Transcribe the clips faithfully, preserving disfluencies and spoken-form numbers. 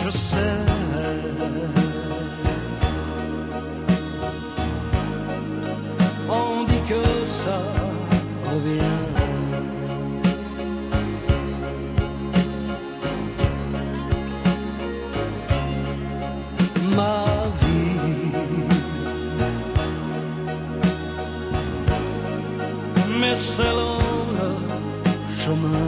je sais. On dit que ça revient. Ma vie, mais c'est long le chemin.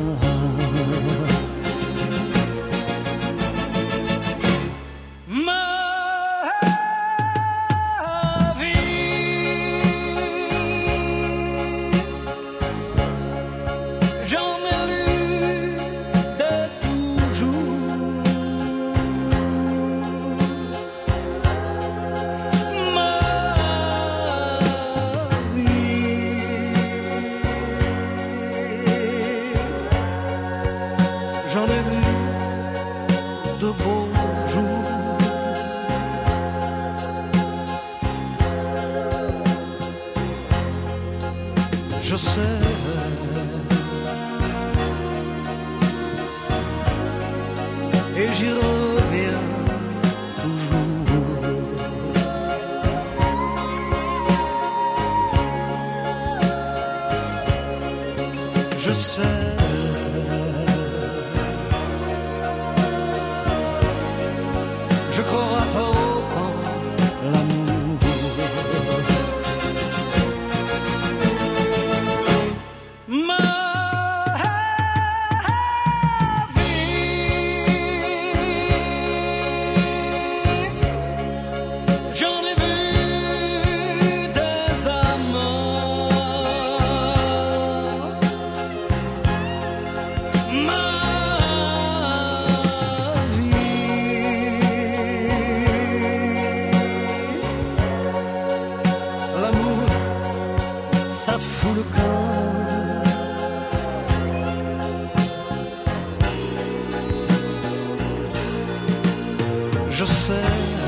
J'en ai vu de beaux jours. Je sais. Et j'y reviens toujours. Je sais. Je crois pas en l'amour. Ma vie, j'en ai vu des amants. Ma ça fout le camp. Je sais.